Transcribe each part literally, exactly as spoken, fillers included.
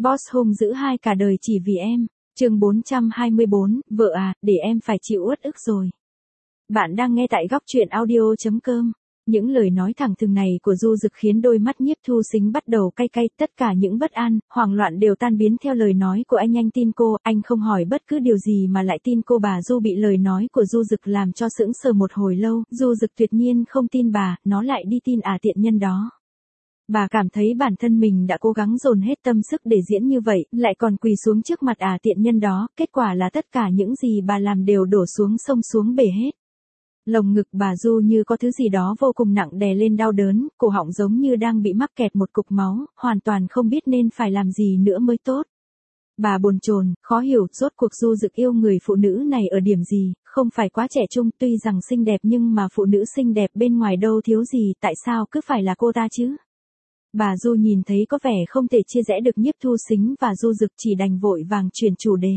Boss hung dữ hai cả đời chỉ vì em. Chương bốn trăm hai mươi bốn, vợ à, để em phải chịu uất ức rồi. Bạn đang nghe tại góc truyện audio chấm com. Những lời nói thẳng thừng này của Du Dực khiến đôi mắt Nhiếp Thu Sính bắt đầu cay cay, tất cả những bất an, hoảng loạn đều tan biến theo lời nói của anh. Anh tin cô, anh không hỏi bất cứ điều gì mà lại tin cô. Bà Du bị lời nói của Du Dực làm cho sững sờ một hồi lâu. Du Dực tuyệt nhiên không tin bà, nó lại đi tin à tiện nhân đó. Bà cảm thấy bản thân mình đã cố gắng dồn hết tâm sức để diễn như vậy, lại còn quỳ xuống trước mặt à tiện nhân đó, kết quả là tất cả những gì bà làm đều đổ xuống sông xuống bể hết. Lồng ngực bà Du như có thứ gì đó vô cùng nặng đè lên, đau đớn, cổ họng giống như đang bị mắc kẹt một cục máu, hoàn toàn không biết nên phải làm gì nữa mới tốt. Bà bồn chồn, khó hiểu, rốt cuộc Du Dực yêu người phụ nữ này ở điểm gì, không phải quá trẻ trung, tuy rằng xinh đẹp nhưng mà phụ nữ xinh đẹp bên ngoài đâu thiếu gì, tại sao cứ phải là cô ta chứ? Bà Du nhìn thấy có vẻ không thể chia rẽ được Nhiếp Thu Sính và Du Dực, chỉ đành vội vàng chuyển chủ đề.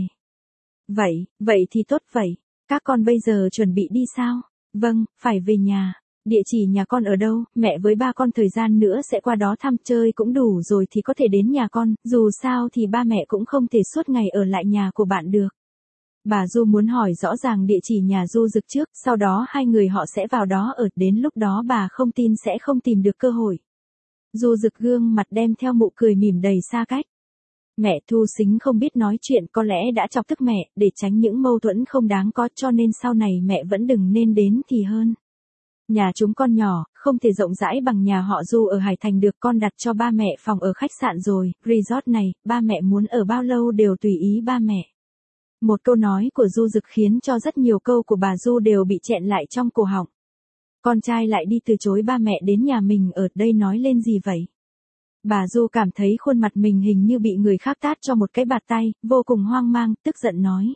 Vậy, vậy thì tốt vậy, các con bây giờ chuẩn bị đi sao? Vâng, phải về nhà. Địa chỉ nhà con ở đâu? Mẹ với ba con thời gian nữa sẽ qua đó thăm, chơi cũng đủ rồi thì có thể đến nhà con, dù sao thì ba mẹ cũng không thể suốt ngày ở lại nhà của bạn được. Bà Du muốn hỏi rõ ràng địa chỉ nhà Du Dực trước, sau đó hai người họ sẽ vào đó ở, đến lúc đó bà không tin sẽ không tìm được cơ hội. Du Dực gương mặt đem theo nụ cười mỉm đầy xa cách. Mẹ Thu Sính không biết nói chuyện, có lẽ đã chọc tức mẹ, để tránh những mâu thuẫn không đáng có, cho nên sau này mẹ vẫn đừng nên đến thì hơn. Nhà chúng con nhỏ, không thể rộng rãi bằng nhà họ Du ở Hải Thành được, con đặt cho ba mẹ phòng ở khách sạn rồi, resort này, ba mẹ muốn ở bao lâu đều tùy ý ba mẹ. Một câu nói của Du Dực khiến cho rất nhiều câu của bà Du đều bị chẹn lại trong cổ họng. Con trai lại đi từ chối ba mẹ đến nhà mình ở đây nói lên gì vậy? Bà Du cảm thấy khuôn mặt mình hình như bị người khác tát cho một cái bạt tay, vô cùng hoang mang, tức giận nói.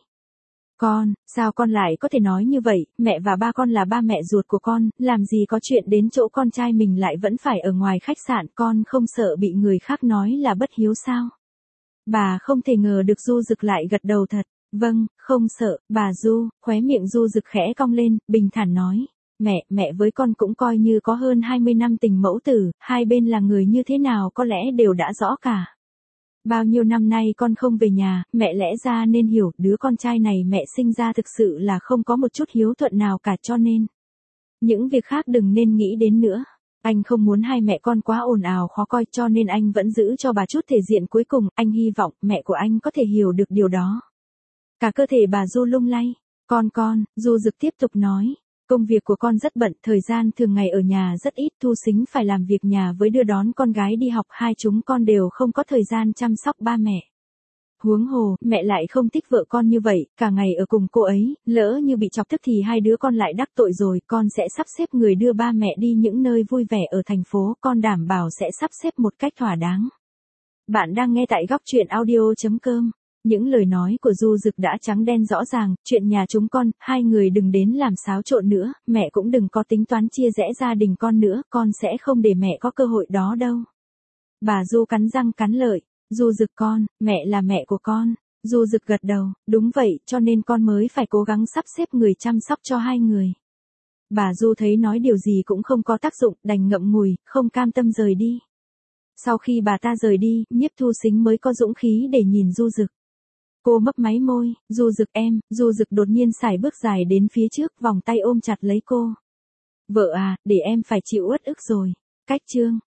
Con, sao con lại có thể nói như vậy, mẹ và ba con là ba mẹ ruột của con, làm gì có chuyện đến chỗ con trai mình lại vẫn phải ở ngoài khách sạn, con không sợ bị người khác nói là bất hiếu sao? Bà không thể ngờ được Du Dực lại gật đầu thật. Vâng, không sợ, bà Du, khóe miệng Du Dực khẽ cong lên, bình thản nói. Mẹ, mẹ với con cũng coi như có hơn hai mươi năm tình mẫu tử, hai bên là người như thế nào có lẽ đều đã rõ cả. Bao nhiêu năm nay con không về nhà, mẹ lẽ ra nên hiểu, đứa con trai này mẹ sinh ra thực sự là không có một chút hiếu thuận nào cả, cho nên những việc khác đừng nên nghĩ đến nữa. Anh không muốn hai mẹ con quá ồn ào khó coi, cho nên anh vẫn giữ cho bà chút thể diện cuối cùng, anh hy vọng mẹ của anh có thể hiểu được điều đó. Cả cơ thể bà Du lung lay. Con con, Du Dực tiếp tục nói. Công việc của con rất bận, thời gian thường ngày ở nhà rất ít, Thu Sính phải làm việc nhà với đưa đón con gái đi học, hai chúng con đều không có thời gian chăm sóc ba mẹ. Huống hồ, mẹ lại không thích vợ con như vậy, cả ngày ở cùng cô ấy, lỡ như bị chọc tức thì hai đứa con lại đắc tội rồi, con sẽ sắp xếp người đưa ba mẹ đi những nơi vui vẻ ở thành phố, con đảm bảo sẽ sắp xếp một cách thỏa đáng. Bạn đang nghe tại góc truyện audio chấm com. Những lời nói của Du Dực đã trắng đen rõ ràng, chuyện nhà chúng con, hai người đừng đến làm xáo trộn nữa, mẹ cũng đừng có tính toán chia rẽ gia đình con nữa, con sẽ không để mẹ có cơ hội đó đâu. Bà Du cắn răng cắn lợi, Du Dực con, mẹ là mẹ của con. Du Dực gật đầu, đúng vậy, cho nên con mới phải cố gắng sắp xếp người chăm sóc cho hai người. Bà Du thấy nói điều gì cũng không có tác dụng, đành ngậm ngùi, không cam tâm rời đi. Sau khi bà ta rời đi, Nhiếp Thu Sính mới có dũng khí để nhìn Du Dực. Cô mấp máy môi, Du Dực em, Du Dực đột nhiên sải bước dài đến phía trước, vòng tay ôm chặt lấy cô. Vợ à, để em phải chịu uất ức rồi. Cách chương.